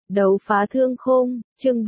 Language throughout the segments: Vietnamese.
Đấu phá thương khung, chương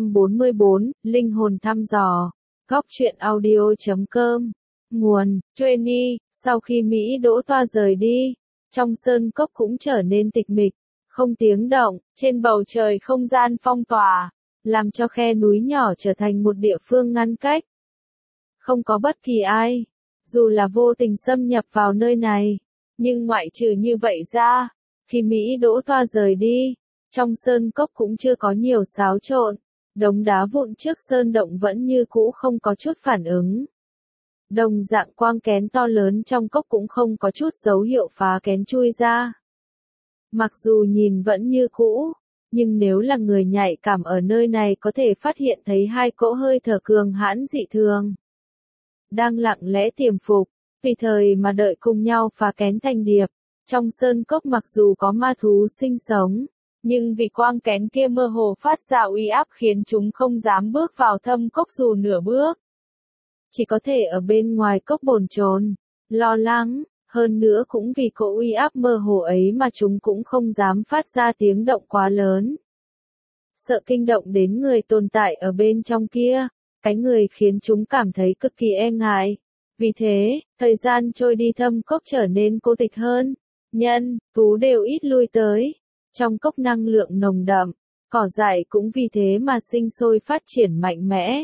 744, linh hồn thăm dò. Góc truyện audio.com. Nguồn, Trainee. Sau khi Mỹ Đỗ Toa rời đi, trong sơn cốc cũng trở nên tịch mịch, không tiếng động, trên bầu trời không gian phong tỏa, làm cho khe núi nhỏ trở thành một địa phương ngăn cách. Không có bất kỳ ai, dù là vô tình xâm nhập vào nơi này, nhưng ngoại trừ như vậy ra, khi Mỹ Đỗ Toa rời đi, trong sơn cốc cũng chưa có nhiều xáo trộn, đống đá vụn trước sơn động vẫn như cũ không có chút phản ứng. Đồng dạng quang kén to lớn trong cốc cũng không có chút dấu hiệu phá kén chui ra. Mặc dù nhìn vẫn như cũ, nhưng nếu là người nhạy cảm ở nơi này có thể phát hiện thấy hai cỗ hơi thở cường hãn dị thường. Đang lặng lẽ tiềm phục, tùy thời mà đợi cùng nhau phá kén thành điệp. Trong sơn cốc mặc dù có ma thú sinh sống, nhưng vì quang kén kia mơ hồ phát ra uy áp khiến chúng không dám bước vào thâm cốc dù nửa bước. Chỉ có thể ở bên ngoài cốc bồn chồn, lo lắng, hơn nữa cũng vì cỗ uy áp mơ hồ ấy mà chúng cũng không dám phát ra tiếng động quá lớn. Sợ kinh động đến người tồn tại ở bên trong kia, cái người khiến chúng cảm thấy cực kỳ e ngại. Vì thế, thời gian trôi đi thâm cốc trở nên cô tịch hơn, nhân, thú đều ít lui tới. Trong cốc năng lượng nồng đậm, cỏ dại cũng vì thế mà sinh sôi phát triển mạnh mẽ.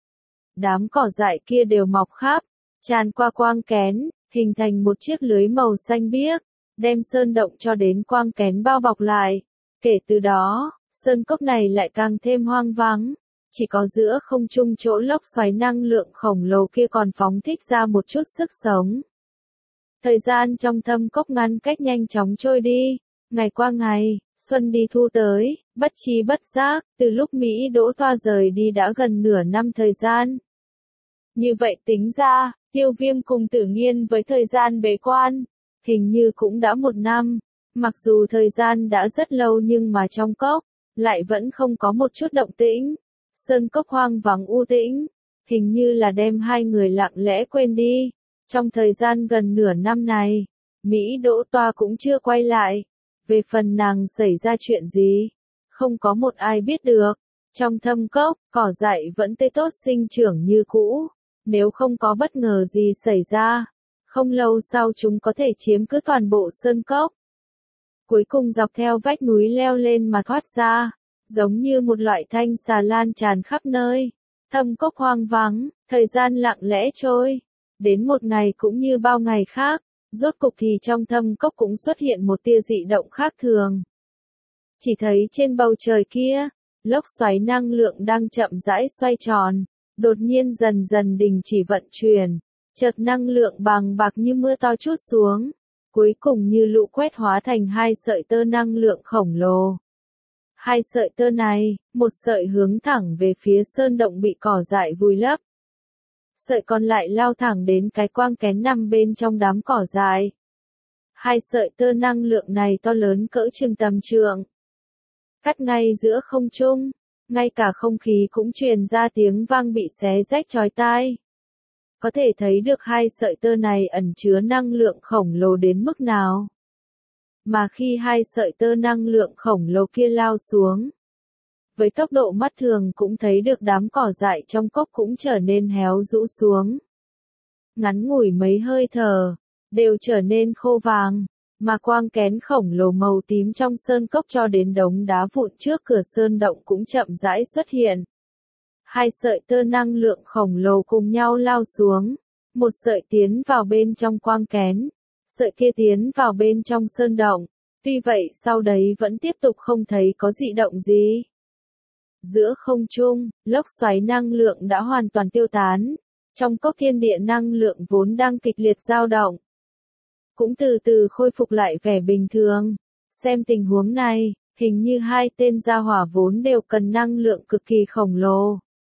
Đám cỏ dại kia đều mọc khắp, tràn qua quang kén, hình thành một chiếc lưới màu xanh biếc, đem sơn động cho đến quang kén bao bọc lại. Kể từ đó, sơn cốc này lại càng thêm hoang vắng, chỉ có giữa không trung chỗ lốc xoáy năng lượng khổng lồ kia còn phóng thích ra một chút sức sống. Thời gian trong thâm cốc ngăn cách nhanh chóng trôi đi, ngày qua ngày, xuân đi thu tới, bất tri bất giác, từ lúc Mỹ Đỗ Toa rời đi đã gần nửa năm thời gian. Như vậy tính ra, Tiêu Viêm cùng Tử Nghiên với thời gian bế quan, hình như cũng đã 1 năm, mặc dù thời gian đã rất lâu nhưng mà trong cốc, lại vẫn không có một chút động tĩnh. Sơn cốc hoang vắng u tĩnh, hình như là đem hai người lặng lẽ quên đi. Trong thời gian gần nửa năm này, Mỹ Đỗ Toa cũng chưa quay lại. Về phần nàng xảy ra chuyện gì, không có một ai biết được. Trong thâm cốc, cỏ dại vẫn tươi tốt sinh trưởng như cũ. Nếu không có bất ngờ gì xảy ra, không lâu sau chúng có thể chiếm cứ toàn bộ sơn cốc. Cuối cùng dọc theo vách núi leo lên mà thoát ra, giống như một loại thanh xà lan tràn khắp nơi. Thâm cốc hoang vắng, thời gian lặng lẽ trôi. Đến một ngày cũng như bao ngày khác, rốt cục thì trong thâm cốc cũng xuất hiện một tia dị động khác thường. Chỉ thấy trên bầu trời kia, lốc xoáy năng lượng đang chậm rãi xoay tròn, đột nhiên dần dần đình chỉ vận chuyển, chợt năng lượng bàng bạc như mưa to trút xuống, cuối cùng như lũ quét hóa thành hai sợi tơ năng lượng khổng lồ. Hai sợi tơ này, một sợi hướng thẳng về phía sơn động bị cỏ dại vùi lấp. Sợi còn lại lao thẳng đến cái quang kén nằm bên trong đám cỏ dại. Hai sợi tơ năng lượng này to lớn cỡ chừng tầm trượng, cắt ngay giữa không trung, ngay cả không khí cũng truyền ra tiếng vang bị xé rách chói tai. Có thể thấy được hai sợi tơ này ẩn chứa năng lượng khổng lồ đến mức nào. Mà khi hai sợi tơ năng lượng khổng lồ kia lao xuống, với tốc độ mắt thường cũng thấy được đám cỏ dại trong cốc cũng trở nên héo rũ xuống. Ngắn ngủi mấy hơi thở, đều trở nên khô vàng, mà quang kén khổng lồ màu tím trong sơn cốc cho đến đống đá vụn trước cửa sơn động cũng chậm rãi xuất hiện. Hai sợi tơ năng lượng khổng lồ cùng nhau lao xuống, một sợi tiến vào bên trong quang kén, sợi kia tiến vào bên trong sơn động, tuy vậy sau đấy vẫn tiếp tục không thấy có dị động gì. Giữa không trung, lốc xoáy năng lượng đã hoàn toàn tiêu tán, trong cốc thiên địa năng lượng vốn đang kịch liệt dao động, cũng từ từ khôi phục lại vẻ bình thường. Xem tình huống này, hình như hai tên gia hỏa vốn đều cần năng lượng cực kỳ khổng lồ.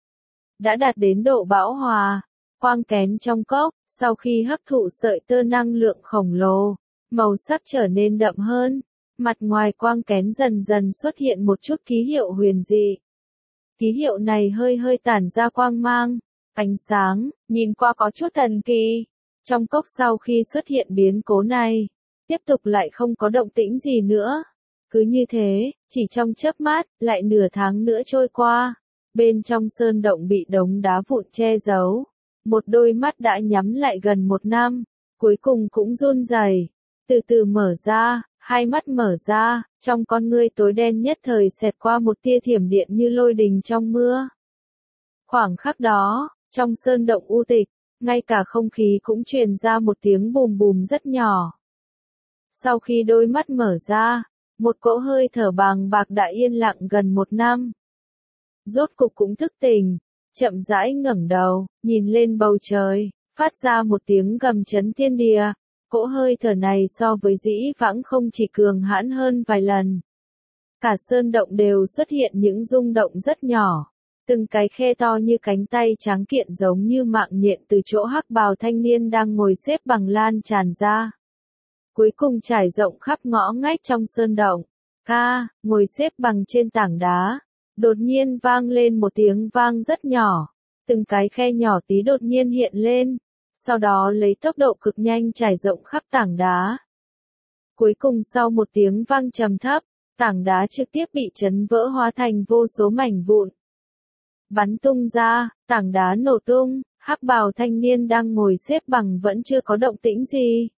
Đã đạt đến độ bão hòa, quang kén trong cốc, sau khi hấp thụ sợi tơ năng lượng khổng lồ, màu sắc trở nên đậm hơn, mặt ngoài quang kén dần dần xuất hiện một chút ký hiệu huyền dị. Ký hiệu này hơi hơi tản ra quang mang, ánh sáng, nhìn qua có chút thần kỳ. Trong cốc sau khi xuất hiện biến cố này, tiếp tục lại không có động tĩnh gì nữa. Cứ như thế, chỉ trong chớp mắt, lại nửa tháng nữa trôi qua. Bên trong sơn động bị đống đá vụn che giấu. Một đôi mắt đã nhắm lại gần 1 năm, cuối cùng cũng run rẩy, từ từ mở ra, hai mắt mở ra, trong con ngươi tối đen nhất thời xẹt qua một tia thiểm điện như lôi đình trong mưa. Khoảng khắc đó, trong sơn động u tịch, ngay cả không khí cũng truyền ra một tiếng bùm bùm rất nhỏ. Sau khi đôi mắt mở ra, một cỗ hơi thở bàng bạc đã yên lặng gần 1 năm. Rốt cục cũng thức tỉnh, chậm rãi ngẩng đầu, nhìn lên bầu trời, phát ra một tiếng gầm chấn thiên địa. Cỗ hơi thở này so với dĩ vãng không chỉ cường hãn hơn vài lần. Cả sơn động đều xuất hiện những rung động rất nhỏ. Từng cái khe to như cánh tay trắng kiện giống như mạng nhện từ chỗ hắc bào thanh niên đang ngồi xếp bằng lan tràn ra. Cuối cùng trải rộng khắp ngõ ngách trong sơn động. Ngồi xếp bằng trên tảng đá. Đột nhiên vang lên một tiếng vang rất nhỏ. Từng cái khe nhỏ tí đột nhiên hiện lên. Sau đó lấy tốc độ cực nhanh trải rộng khắp tảng đá. Cuối cùng sau một tiếng vang trầm thấp, tảng đá trực tiếp bị chấn vỡ hóa thành vô số mảnh vụn. Bắn tung ra, tảng đá nổ tung, hắc bào thanh niên đang ngồi xếp bằng vẫn chưa có động tĩnh gì.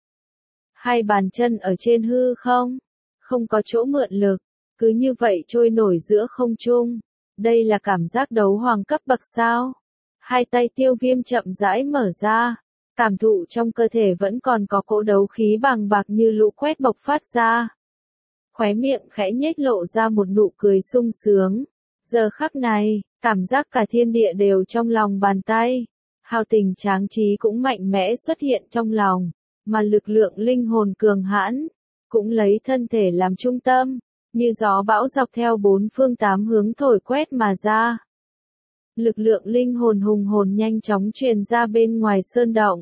Hai bàn chân ở trên hư không, không có chỗ mượn lực, cứ như vậy trôi nổi giữa không trung. Đây là cảm giác đấu hoàng cấp bậc sao? Hai tay Tiêu Viêm chậm rãi mở ra, cảm thụ trong cơ thể vẫn còn có cỗ đấu khí bàng bạc như lũ quét bộc phát ra. Khóe miệng khẽ nhếch lộ ra một nụ cười sung sướng. Giờ khắc này, cảm giác cả thiên địa đều trong lòng bàn tay. Hào tình tráng trí cũng mạnh mẽ xuất hiện trong lòng, mà lực lượng linh hồn cường hãn, cũng lấy thân thể làm trung tâm, như gió bão dọc theo bốn phương tám hướng thổi quét mà ra. Lực lượng linh hồn hùng hồn nhanh chóng truyền ra bên ngoài sơn động,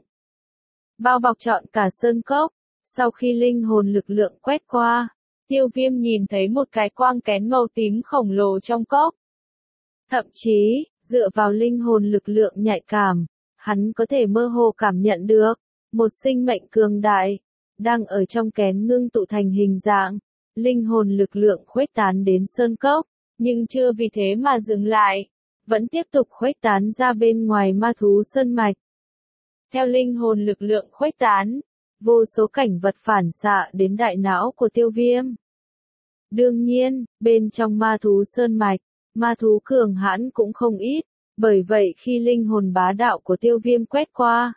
bao bọc trọn cả sơn cốc. Sau khi linh hồn lực lượng quét qua, Tiêu Viêm nhìn thấy một cái quang kén màu tím khổng lồ trong cốc. Thậm chí, dựa vào linh hồn lực lượng nhạy cảm, hắn có thể mơ hồ cảm nhận được một sinh mệnh cường đại đang ở trong kén ngưng tụ thành hình dạng. Linh hồn lực lượng khuếch tán đến sơn cốc, nhưng chưa vì thế mà dừng lại, vẫn tiếp tục khuếch tán ra bên ngoài ma thú sơn mạch. Theo linh hồn lực lượng khuếch tán, vô số cảnh vật phản xạ đến đại não của Tiêu Viêm. Đương nhiên, bên trong ma thú sơn mạch, ma thú cường hãn cũng không ít, bởi vậy khi linh hồn bá đạo của Tiêu Viêm quét qua,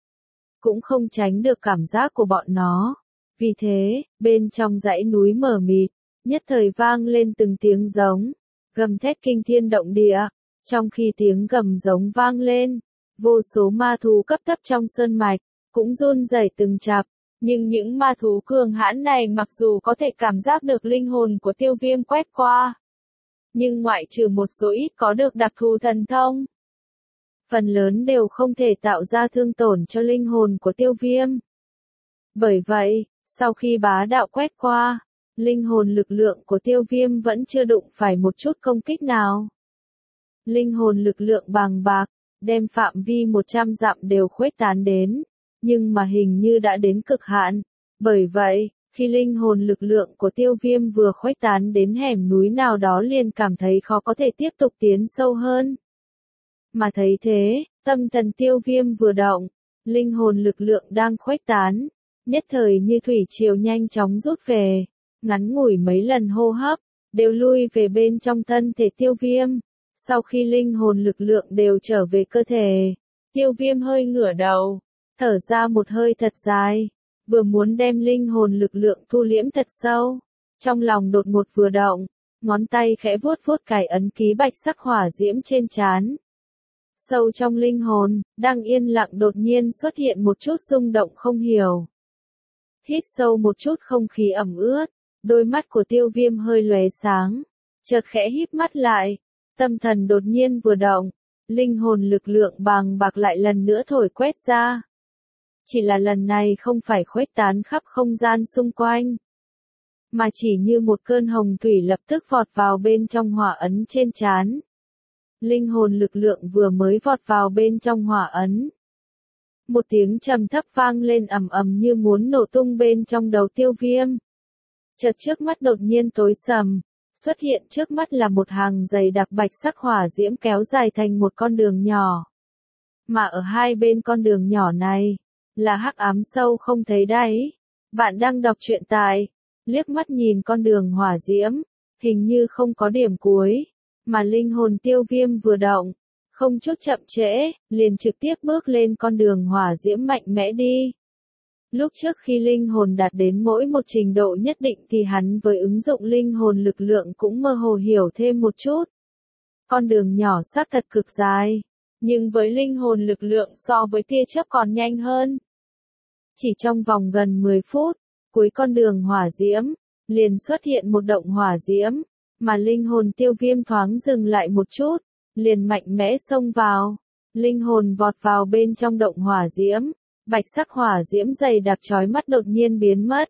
cũng không tránh được cảm giác của bọn nó. Vì thế, bên trong dãy núi mờ mịt, nhất thời vang lên từng tiếng giống, gầm thét kinh thiên động địa. Trong khi tiếng gầm giống vang lên, vô số ma thú cấp thấp trong sơn mạch, cũng run rẩy từng chập. Nhưng những ma thú cường hãn này mặc dù có thể cảm giác được linh hồn của Tiêu Viêm quét qua, nhưng ngoại trừ một số ít có được đặc thù thần thông, phần lớn đều không thể tạo ra thương tổn cho linh hồn của Tiêu Viêm. Bởi vậy, sau khi bá đạo quét qua, linh hồn lực lượng của Tiêu Viêm vẫn chưa đụng phải một chút công kích nào. Linh hồn lực lượng bàng bạc, đem phạm vi 100 dặm đều khuếch tán đến, nhưng mà hình như đã đến cực hạn. Bởi vậy, khi linh hồn lực lượng của Tiêu Viêm vừa khuếch tán đến hẻm núi nào đó liền cảm thấy khó có thể tiếp tục tiến sâu hơn. Mà thấy thế, tâm thần Tiêu Viêm vừa động, linh hồn lực lượng đang khuếch tán, nhất thời như thủy triều nhanh chóng rút về, ngắn ngủi mấy lần hô hấp, đều lui về bên trong thân thể Tiêu Viêm. Sau khi linh hồn lực lượng đều trở về cơ thể, Tiêu Viêm hơi ngửa đầu, thở ra một hơi thật dài, vừa muốn đem linh hồn lực lượng thu liễm thật sâu. Trong lòng đột ngột vừa động, ngón tay khẽ vuốt vuốt cái ấn ký bạch sắc hỏa diễm trên trán. Sâu trong linh hồn, đang yên lặng đột nhiên xuất hiện một chút rung động không hiểu. Hít sâu một chút không khí ẩm ướt, đôi mắt của Tiêu Viêm hơi lóe sáng, chợt khẽ híp mắt lại, tâm thần đột nhiên vừa động, linh hồn lực lượng bàng bạc lại lần nữa thổi quét ra. Chỉ là lần này không phải khuếch tán khắp không gian xung quanh, mà chỉ như một cơn hồng thủy lập tức vọt vào bên trong hỏa ấn trên trán. Linh hồn lực lượng vừa mới vọt vào bên trong hỏa ấn, một tiếng trầm thấp vang lên ầm ầm như muốn nổ tung bên trong đầu Tiêu Viêm. Chợt trước mắt đột nhiên tối sầm, xuất hiện trước mắt là một hàng dày đặc bạch sắc hỏa diễm kéo dài thành một con đường nhỏ. Mà ở hai bên con đường nhỏ này, là hắc ám sâu không thấy đáy. Bạn đang đọc truyện tại, liếc mắt nhìn con đường hỏa diễm, hình như không có điểm cuối, mà linh hồn Tiêu Viêm vừa động, không chút chậm trễ, liền trực tiếp bước lên con đường hỏa diễm mạnh mẽ đi. Lúc trước khi linh hồn đạt đến mỗi một trình độ nhất định thì hắn với ứng dụng linh hồn lực lượng cũng mơ hồ hiểu thêm một chút. Con đường nhỏ xác thật cực dài, nhưng với linh hồn lực lượng so với tia chớp còn nhanh hơn. Chỉ trong vòng gần 10 phút, cuối con đường hỏa diễm, liền xuất hiện một động hỏa diễm, mà linh hồn Tiêu Viêm thoáng dừng lại một chút, liền mạnh mẽ xông vào. Linh hồn vọt vào bên trong động hỏa diễm, bạch sắc hỏa diễm dày đặc chói mắt đột nhiên biến mất.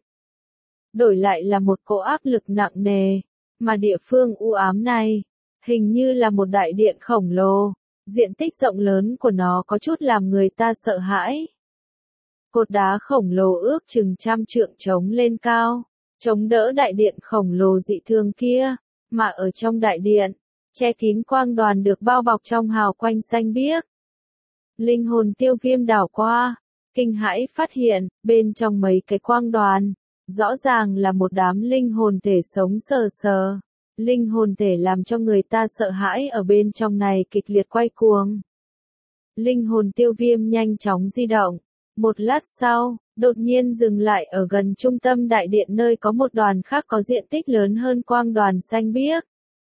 Đổi lại là một cỗ áp lực nặng nề, mà địa phương u ám này, hình như là một đại điện khổng lồ, diện tích rộng lớn của nó có chút làm người ta sợ hãi. Cột đá khổng lồ ước chừng 100 trượng trống lên cao, chống đỡ đại điện khổng lồ dị thường kia, mà ở trong đại điện, che kín quang đoàn được bao bọc trong hào quang xanh biếc. Linh hồn Tiêu Viêm đảo qua, kinh hãi phát hiện, bên trong mấy cái quang đoàn, rõ ràng là một đám linh hồn thể sống sờ sờ. Linh hồn thể làm cho người ta sợ hãi ở bên trong này kịch liệt quay cuồng. Linh hồn Tiêu Viêm nhanh chóng di động. Một lát sau, đột nhiên dừng lại ở gần trung tâm đại điện nơi có một đoàn khác có diện tích lớn hơn quang đoàn xanh biếc.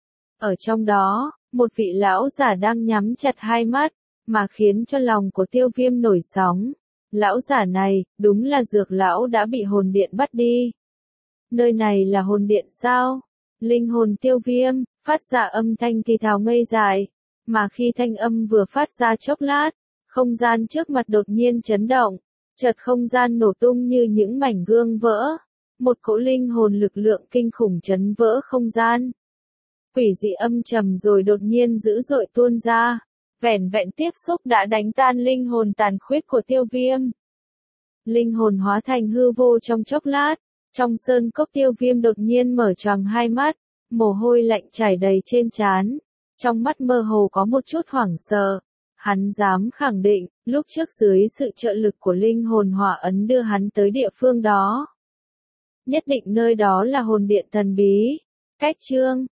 Ở trong đó, một vị lão giả đang nhắm chặt hai mắt, mà khiến cho lòng của Tiêu Viêm nổi sóng. Lão giả này, đúng là Dược lão đã bị hồn điện bắt đi. Nơi này là hồn điện sao? Linh hồn Tiêu Viêm, phát ra âm thanh thì thào ngây dại, mà khi thanh âm vừa phát ra chốc lát, không gian trước mặt đột nhiên chấn động, chợt không gian nổ tung như những mảnh gương vỡ. Một cỗ linh hồn lực lượng kinh khủng chấn vỡ không gian. Quỷ dị âm trầm rồi đột nhiên dữ dội tuôn ra, vẻn vẹn tiếp xúc đã đánh tan linh hồn tàn khuyết của Tiêu Viêm. Linh hồn hóa thành hư vô trong chốc lát, trong sơn cốc Tiêu Viêm đột nhiên mở choàng hai mắt, mồ hôi lạnh chảy đầy trên trán, trong mắt mơ hồ có một chút hoảng sợ. Hắn dám khẳng định, lúc trước dưới sự trợ lực của linh hồn hỏa ấn đưa hắn tới địa phương đó. Nhất định nơi đó là hồn điện thần bí. Cách chương